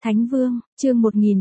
Thánh Vương, chương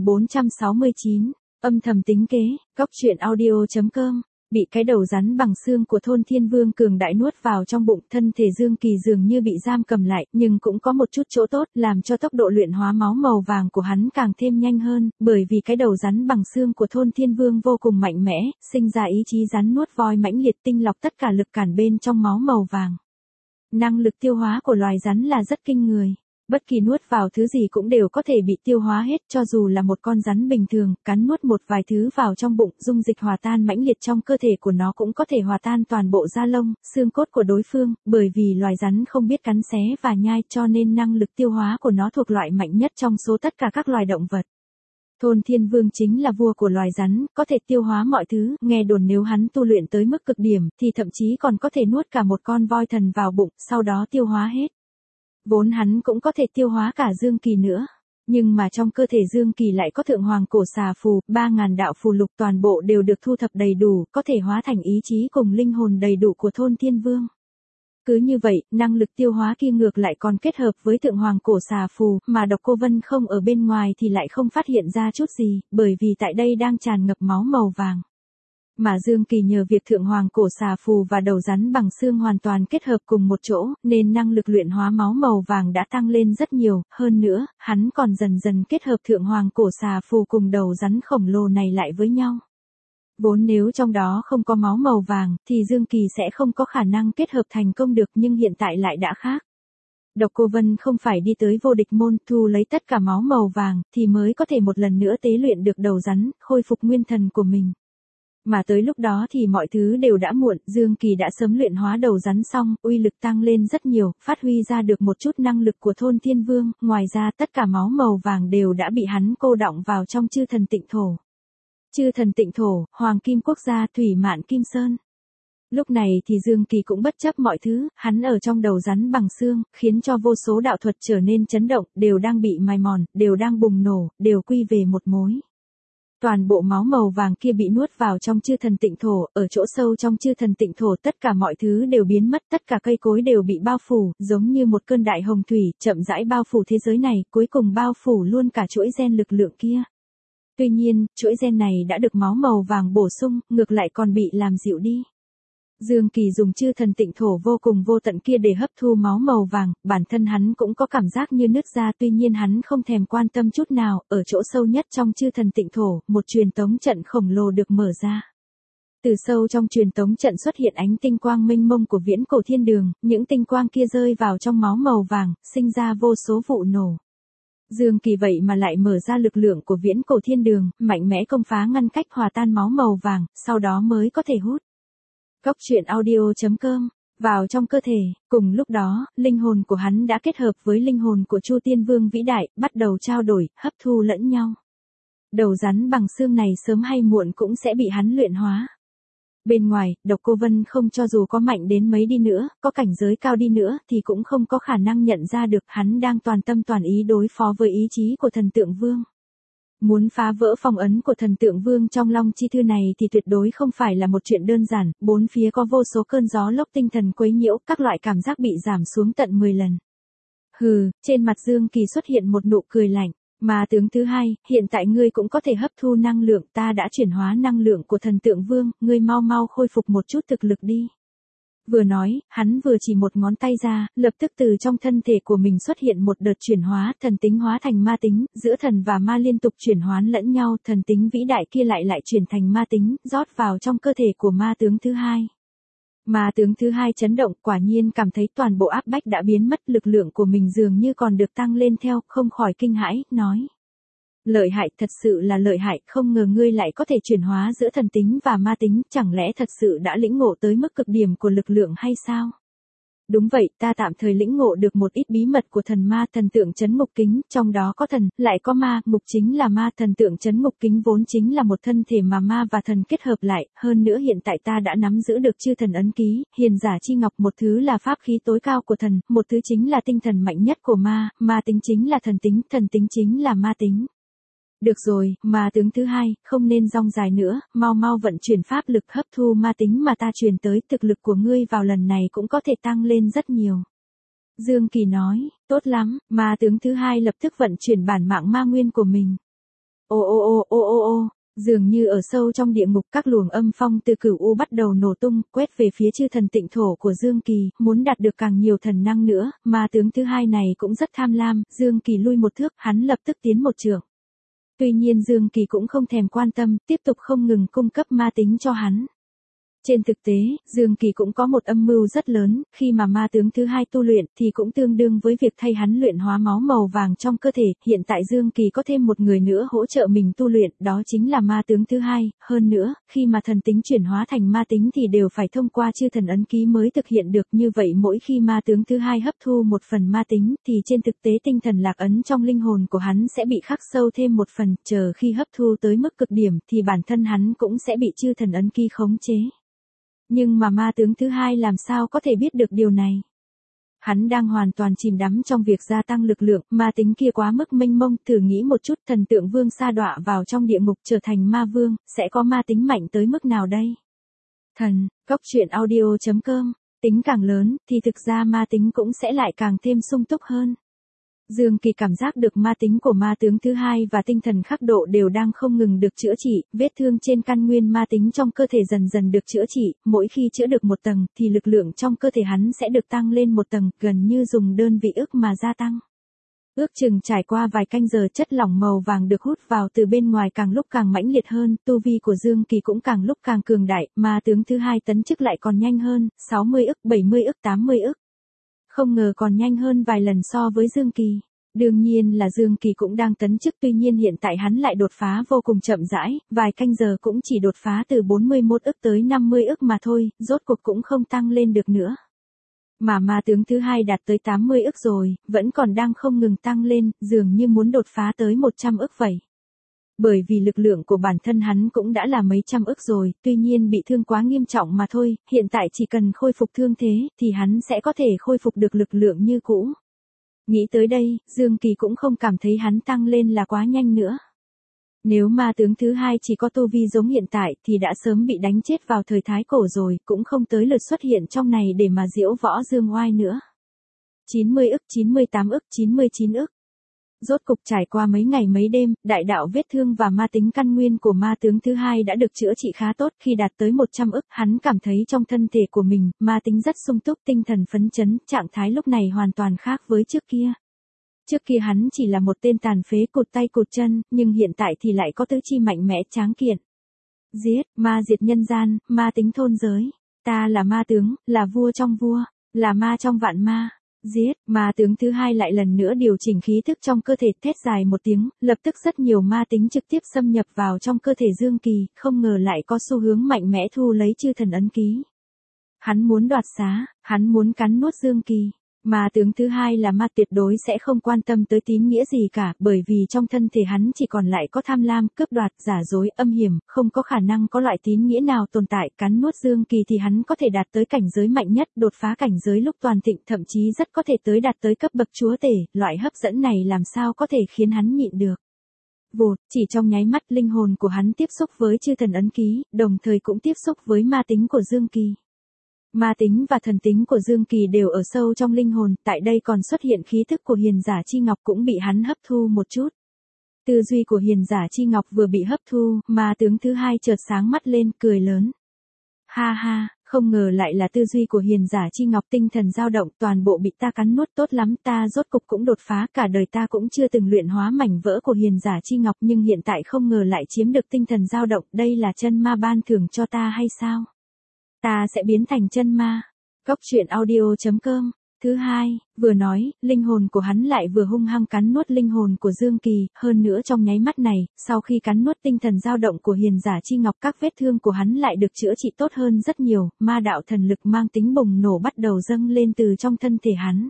1469, âm thầm tính kế, góc truyện audio.com. Bị cái đầu rắn bằng xương của Thôn Thiên Vương cường đại nuốt vào trong bụng, thân thể Dương Kỳ dường như bị giam cầm lại, nhưng cũng có một chút chỗ tốt, làm cho tốc độ luyện hóa máu màu vàng của hắn càng thêm nhanh hơn, bởi vì cái đầu rắn bằng xương của Thôn Thiên Vương vô cùng mạnh mẽ, sinh ra ý chí rắn nuốt voi mãnh liệt, tinh lọc tất cả lực cản bên trong máu màu vàng. Năng lực tiêu hóa của loài rắn là rất kinh người. Bất kỳ nuốt vào thứ gì cũng đều có thể bị tiêu hóa hết, cho dù là một con rắn bình thường, cắn nuốt một vài thứ vào trong bụng, dung dịch hòa tan mãnh liệt trong cơ thể của nó cũng có thể hòa tan toàn bộ da lông, xương cốt của đối phương, bởi vì loài rắn không biết cắn xé và nhai cho nên năng lực tiêu hóa của nó thuộc loại mạnh nhất trong số tất cả các loài động vật. Thôn Thiên Vương chính là vua của loài rắn, có thể tiêu hóa mọi thứ, nghe đồn nếu hắn tu luyện tới mức cực điểm, thì thậm chí còn có thể nuốt cả một con voi thần vào bụng, sau đó tiêu hóa hết. Vốn hắn cũng có thể tiêu hóa cả Dương Kỳ nữa. Nhưng mà trong cơ thể Dương Kỳ lại có thượng hoàng cổ xà phù, 3.000 đạo phù lục toàn bộ đều được thu thập đầy đủ, có thể hóa thành ý chí cùng linh hồn đầy đủ của Thôn Thiên Vương. Cứ như vậy, năng lực tiêu hóa kia ngược lại còn kết hợp với thượng hoàng cổ xà phù, mà Độc Cô Vân không ở bên ngoài thì lại không phát hiện ra chút gì, bởi vì tại đây đang tràn ngập máu màu vàng. Mà Dương Kỳ nhờ việc thượng hoàng cổ xà phù và đầu rắn bằng xương hoàn toàn kết hợp cùng một chỗ, nên năng lực luyện hóa máu màu vàng đã tăng lên rất nhiều, hơn nữa, hắn còn dần dần kết hợp thượng hoàng cổ xà phù cùng đầu rắn khổng lồ này lại với nhau. Vốn nếu trong đó không có máu màu vàng, thì Dương Kỳ sẽ không có khả năng kết hợp thành công được, nhưng hiện tại lại đã khác. Độc Cô Vân không phải đi tới vô địch môn thu lấy tất cả máu màu vàng, thì mới có thể một lần nữa tế luyện được đầu rắn, khôi phục nguyên thần của mình. Mà tới lúc đó thì mọi thứ đều đã muộn, Dương Kỳ đã sớm luyện hóa đầu rắn xong, uy lực tăng lên rất nhiều, phát huy ra được một chút năng lực của Thôn Thiên Vương, ngoài ra tất cả máu màu vàng đều đã bị hắn cô đọng vào trong chư thần tịnh thổ. Chư thần tịnh thổ, Hoàng Kim Quốc gia, Thủy Mạn Kim Sơn. Lúc này thì Dương Kỳ cũng bất chấp mọi thứ, hắn ở trong đầu rắn bằng xương, khiến cho vô số đạo thuật trở nên chấn động, đều đang bị mài mòn, đều đang bùng nổ, đều quy về một mối. Toàn bộ máu màu vàng kia bị nuốt vào trong chư thần tịnh thổ, ở chỗ sâu trong chư thần tịnh thổ tất cả mọi thứ đều biến mất, tất cả cây cối đều bị bao phủ, giống như một cơn đại hồng thủy, chậm rãi bao phủ thế giới này, cuối cùng bao phủ luôn cả chuỗi gen lực lượng kia. Tuy nhiên, chuỗi gen này đã được máu màu vàng bổ sung, ngược lại còn bị làm dịu đi. Dương Kỳ dùng chư thần tịnh thổ vô cùng vô tận kia để hấp thu máu màu vàng, bản thân hắn cũng có cảm giác như nứt ra, tuy nhiên hắn không thèm quan tâm chút nào, ở chỗ sâu nhất trong chư thần tịnh thổ, một truyền tống trận khổng lồ được mở ra. Từ sâu trong truyền tống trận xuất hiện ánh tinh quang mênh mông của viễn cổ thiên đường, những tinh quang kia rơi vào trong máu màu vàng, sinh ra vô số vụ nổ. Dương Kỳ vậy mà lại mở ra lực lượng của viễn cổ thiên đường, mạnh mẽ công phá ngăn cách hòa tan máu màu vàng, sau đó mới có thể hút. Góc truyện audio.com, vào trong cơ thể, cùng lúc đó, linh hồn của hắn đã kết hợp với linh hồn của Chu Tiên Vương vĩ đại, bắt đầu trao đổi, hấp thu lẫn nhau. Đầu rắn bằng xương này sớm hay muộn cũng sẽ bị hắn luyện hóa. Bên ngoài, Độc Cô Vân không cho dù có mạnh đến mấy đi nữa, có cảnh giới cao đi nữa, thì cũng không có khả năng nhận ra được hắn đang toàn tâm toàn ý đối phó với ý chí của Thần Tượng Vương. Muốn phá vỡ phong ấn của Thần Tượng Vương trong Long Chi Thư này thì tuyệt đối không phải là một chuyện đơn giản, bốn phía có vô số cơn gió lốc tinh thần quấy nhiễu, các loại cảm giác bị giảm xuống tận 10 lần. Hừ, trên mặt Dương Kỳ xuất hiện một nụ cười lạnh. Mà tướng thứ hai, hiện tại ngươi cũng có thể hấp thu năng lượng, ta đã chuyển hóa năng lượng của Thần Tượng Vương, ngươi mau mau khôi phục một chút thực lực đi. Vừa nói, hắn vừa chỉ một ngón tay ra, lập tức từ trong thân thể của mình xuất hiện một đợt chuyển hóa, thần tính hóa thành ma tính, giữa thần và ma liên tục chuyển hóa lẫn nhau, thần tính vĩ đại kia lại chuyển thành ma tính, rót vào trong cơ thể của ma tướng thứ hai. Ma tướng thứ hai chấn động, quả nhiên cảm thấy toàn bộ áp bách đã biến mất, lực lượng của mình dường như còn được tăng lên theo, không khỏi kinh hãi, nói. Lợi hại, thật sự là lợi hại, không ngờ ngươi lại có thể chuyển hóa giữa thần tính và ma tính, chẳng lẽ thật sự đã lĩnh ngộ tới mức cực điểm của lực lượng hay sao? Đúng vậy, ta tạm thời lĩnh ngộ được một ít bí mật của thần ma, thần tượng trấn ngục kính, trong đó có thần, lại có ma, ngục chính là ma, thần tượng trấn ngục kính vốn chính là một thân thể mà ma và thần kết hợp lại, hơn nữa hiện tại ta đã nắm giữ được chư thần ấn ký, hiền giả chi ngọc, một thứ là pháp khí tối cao của thần, một thứ chính là tinh thần mạnh nhất của ma, ma tính chính là thần tính chính là ma tính. Được rồi, mà tướng thứ hai, không nên rong dài nữa, mau mau vận chuyển pháp lực hấp thu ma tính mà ta truyền tới, thực lực của ngươi vào lần này cũng có thể tăng lên rất nhiều. Dương Kỳ nói, tốt lắm, ma tướng thứ hai lập tức vận chuyển bản mạng ma nguyên của mình. Ô ô ô ô ô ô, dường như ở sâu trong địa ngục các luồng âm phong từ cửu u bắt đầu nổ tung, quét về phía chư thần tịnh thổ của Dương Kỳ, muốn đạt được càng nhiều thần năng nữa, ma tướng thứ hai này cũng rất tham lam, Dương Kỳ lui một thước, hắn lập tức tiến một trượng. Tuy nhiên Dương Kỳ cũng không thèm quan tâm, tiếp tục không ngừng cung cấp ma tính cho hắn. Trên thực tế, Dương Kỳ cũng có một âm mưu rất lớn, khi mà ma tướng thứ hai tu luyện thì cũng tương đương với việc thay hắn luyện hóa máu màu vàng trong cơ thể, hiện tại Dương Kỳ có thêm một người nữa hỗ trợ mình tu luyện, đó chính là ma tướng thứ hai, hơn nữa, khi mà thần tính chuyển hóa thành ma tính thì đều phải thông qua chư thần ấn ký mới thực hiện được, như vậy mỗi khi ma tướng thứ hai hấp thu một phần ma tính thì trên thực tế tinh thần lạc ấn trong linh hồn của hắn sẽ bị khắc sâu thêm một phần, chờ khi hấp thu tới mức cực điểm thì bản thân hắn cũng sẽ bị chư thần ấn ký khống chế. Nhưng mà ma tướng thứ hai làm sao có thể biết được điều này? Hắn đang hoàn toàn chìm đắm trong việc gia tăng lực lượng, ma tính kia quá mức mênh mông, thử nghĩ một chút, thần tượng vương sa đọa vào trong địa ngục trở thành ma vương, sẽ có ma tính mạnh tới mức nào đây? Thần, Cốc Truyện Audio.com, tính càng lớn, thì thực ra ma tính cũng sẽ lại càng thêm sung túc hơn. Dương Kỳ cảm giác được ma tính của ma tướng thứ hai và tinh thần khắc độ đều đang không ngừng được chữa trị, vết thương trên căn nguyên ma tính trong cơ thể dần dần được chữa trị, mỗi khi chữa được một tầng thì lực lượng trong cơ thể hắn sẽ được tăng lên một tầng, gần như dùng đơn vị ức mà gia tăng. Ước chừng trải qua vài canh giờ chất lỏng màu vàng được hút vào từ bên ngoài càng lúc càng mãnh liệt hơn, tu vi của Dương Kỳ cũng càng lúc càng cường đại, ma tướng thứ hai tấn chức lại còn nhanh hơn, 60 ức, 70 ức, 80 ức. Không ngờ còn nhanh hơn vài lần so với Dương Kỳ. Đương nhiên là Dương Kỳ cũng đang tấn chức, tuy nhiên hiện tại hắn lại đột phá vô cùng chậm rãi, vài canh giờ cũng chỉ đột phá từ 41 ức tới 50 ức mà thôi, rốt cuộc cũng không tăng lên được nữa. Mà ma tướng thứ hai đạt tới 80 ức rồi, vẫn còn đang không ngừng tăng lên, dường như muốn đột phá tới 100 ức vậy. Bởi vì lực lượng của bản thân hắn cũng đã là mấy trăm ức rồi, tuy nhiên bị thương quá nghiêm trọng mà thôi, hiện tại chỉ cần khôi phục thương thế, thì hắn sẽ có thể khôi phục được lực lượng như cũ. Nghĩ tới đây, Dương Kỳ cũng không cảm thấy hắn tăng lên là quá nhanh nữa. Nếu ma tướng thứ hai chỉ có tu vi giống hiện tại thì đã sớm bị đánh chết vào thời Thái Cổ rồi, cũng không tới lượt xuất hiện trong này để mà diễu võ dương oai nữa. 90 ức, 98 ức, 99 ức. Rốt cục trải qua mấy ngày mấy đêm, đại đạo vết thương và ma tính căn nguyên của ma tướng thứ hai đã được chữa trị khá tốt, khi đạt tới 100 ức, hắn cảm thấy trong thân thể của mình, ma tính rất sung túc, tinh thần phấn chấn, trạng thái lúc này hoàn toàn khác với trước kia. Trước kia hắn chỉ là một tên tàn phế cụt tay cụt chân, nhưng hiện tại thì lại có tứ chi mạnh mẽ tráng kiện. Giết, ma diệt nhân gian, ma tính thôn giới. Ta là ma tướng, là vua trong vua, là ma trong vạn ma. Giết, ma tướng thứ hai lại lần nữa điều chỉnh khí thức trong cơ thể, thét dài một tiếng, lập tức rất nhiều ma tính trực tiếp xâm nhập vào trong cơ thể Dương Kỳ, không ngờ lại có xu hướng mạnh mẽ thu lấy chư thần ấn ký. Hắn muốn đoạt xá, hắn muốn cắn nuốt Dương Kỳ. Ma tướng thứ hai là ma tuyệt đối sẽ không quan tâm tới tín nghĩa gì cả, bởi vì trong thân thể hắn chỉ còn lại có tham lam, cướp đoạt, giả dối, âm hiểm, không có khả năng có loại tín nghĩa nào tồn tại. Cắn nuốt Dương Kỳ thì hắn có thể đạt tới cảnh giới mạnh nhất, đột phá cảnh giới lúc toàn thịnh, thậm chí rất có thể tới đạt tới cấp bậc chúa tể, loại hấp dẫn này làm sao có thể khiến hắn nhịn được. Vụt, chỉ trong nháy mắt linh hồn của hắn tiếp xúc với chư thần ấn ký, đồng thời cũng tiếp xúc với ma tính của Dương Kỳ. Ma tính và thần tính của Dương Kỳ đều ở sâu trong linh hồn, tại đây còn xuất hiện khí thức của hiền giả chi ngọc cũng bị hắn hấp thu một chút. Tư duy của hiền giả chi ngọc vừa bị hấp thu, ma tướng thứ hai chợt sáng mắt lên, cười lớn. Ha ha, không ngờ lại là tư duy của hiền giả chi ngọc, tinh thần dao động, toàn bộ bị ta cắn nuốt, tốt lắm, ta rốt cục cũng đột phá, cả đời ta cũng chưa từng luyện hóa mảnh vỡ của hiền giả chi ngọc, nhưng hiện tại không ngờ lại chiếm được tinh thần dao động, đây là chân ma ban thưởng cho ta hay sao? Ta sẽ biến thành chân ma. Cốc Truyện Audio.com. Thứ hai, vừa nói, linh hồn của hắn lại vừa hung hăng cắn nuốt linh hồn của Dương Kỳ, hơn nữa trong nháy mắt này, sau khi cắn nuốt tinh thần dao động của hiền giả chi ngọc, các vết thương của hắn lại được chữa trị tốt hơn rất nhiều, ma đạo thần lực mang tính bùng nổ bắt đầu dâng lên từ trong thân thể hắn.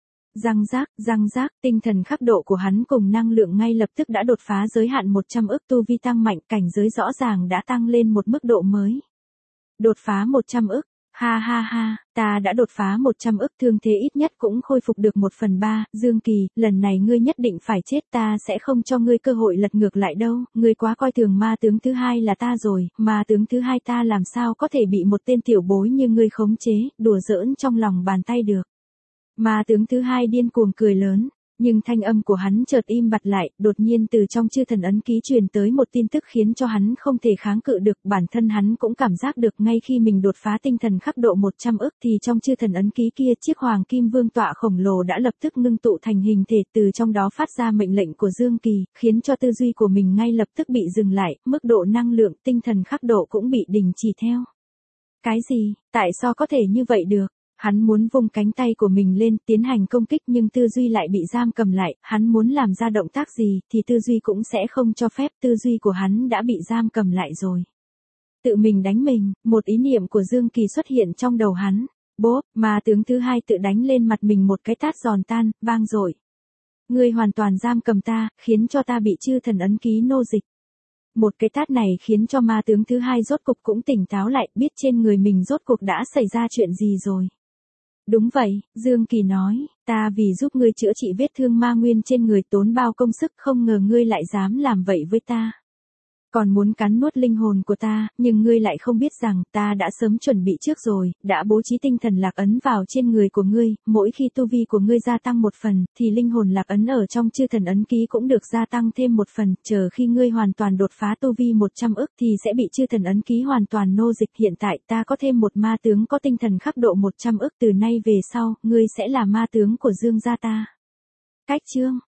Răng rác, tinh thần khắc độ của hắn cùng năng lượng ngay lập tức đã đột phá giới hạn 100 ức, tu vi tăng mạnh, cảnh giới rõ ràng đã tăng lên một mức độ mới. Đột phá 100 ức, ha ha ha, ta đã đột phá 100 ức, thương thế ít nhất cũng khôi phục được 1/3, Dương Kỳ, lần này ngươi nhất định phải chết, ta sẽ không cho ngươi cơ hội lật ngược lại đâu, ngươi quá coi thường ma tướng thứ hai là ta rồi, ma tướng thứ hai ta làm sao có thể bị một tên tiểu bối như ngươi khống chế, đùa giỡn trong lòng bàn tay được. Ma tướng thứ hai điên cuồng cười lớn, nhưng thanh âm của hắn chợt im bặt lại, đột nhiên từ trong chư thần ấn ký truyền tới một tin tức khiến cho hắn không thể kháng cự được, bản thân hắn cũng cảm giác được ngay khi mình đột phá tinh thần khắc độ 100 ức thì trong chư thần ấn ký kia chiếc hoàng kim vương tọa khổng lồ đã lập tức ngưng tụ thành hình thể, từ trong đó phát ra mệnh lệnh của Dương Kỳ, khiến cho tư duy của mình ngay lập tức bị dừng lại, mức độ năng lượng tinh thần khắc độ cũng bị đình chỉ theo. Cái gì, tại sao có thể như vậy được? Hắn muốn vung cánh tay của mình lên tiến hành công kích nhưng tư duy lại bị giam cầm lại, hắn muốn làm ra động tác gì thì tư duy cũng sẽ không cho phép, tư duy của hắn đã bị giam cầm lại rồi. Tự mình đánh mình, một ý niệm của Dương Kỳ xuất hiện trong đầu hắn. Bốp, ma tướng thứ hai tự đánh lên mặt mình một cái tát giòn tan, vang dội. Ngươi hoàn toàn giam cầm ta, khiến cho ta bị chư thần ấn ký nô dịch. Một cái tát này khiến cho ma tướng thứ hai rốt cục cũng tỉnh táo lại, biết trên người mình rốt cuộc đã xảy ra chuyện gì rồi. Đúng vậy, Dương Kỳ nói, ta vì giúp ngươi chữa trị vết thương ma nguyên trên người tốn bao công sức, không ngờ ngươi lại dám làm vậy với ta. Còn muốn cắn nuốt linh hồn của ta, nhưng ngươi lại không biết rằng ta đã sớm chuẩn bị trước rồi, đã bố trí tinh thần lạc ấn vào trên người của ngươi, mỗi khi tu vi của ngươi gia tăng một phần, thì linh hồn lạc ấn ở trong chư thần ấn ký cũng được gia tăng thêm một phần, chờ khi ngươi hoàn toàn đột phá tu vi 100 ức thì sẽ bị chư thần ấn ký hoàn toàn nô dịch. Hiện tại ta có thêm một ma tướng có tinh thần khắc độ 100 ức, từ nay về sau, ngươi sẽ là ma tướng của Dương gia ta. Cách chương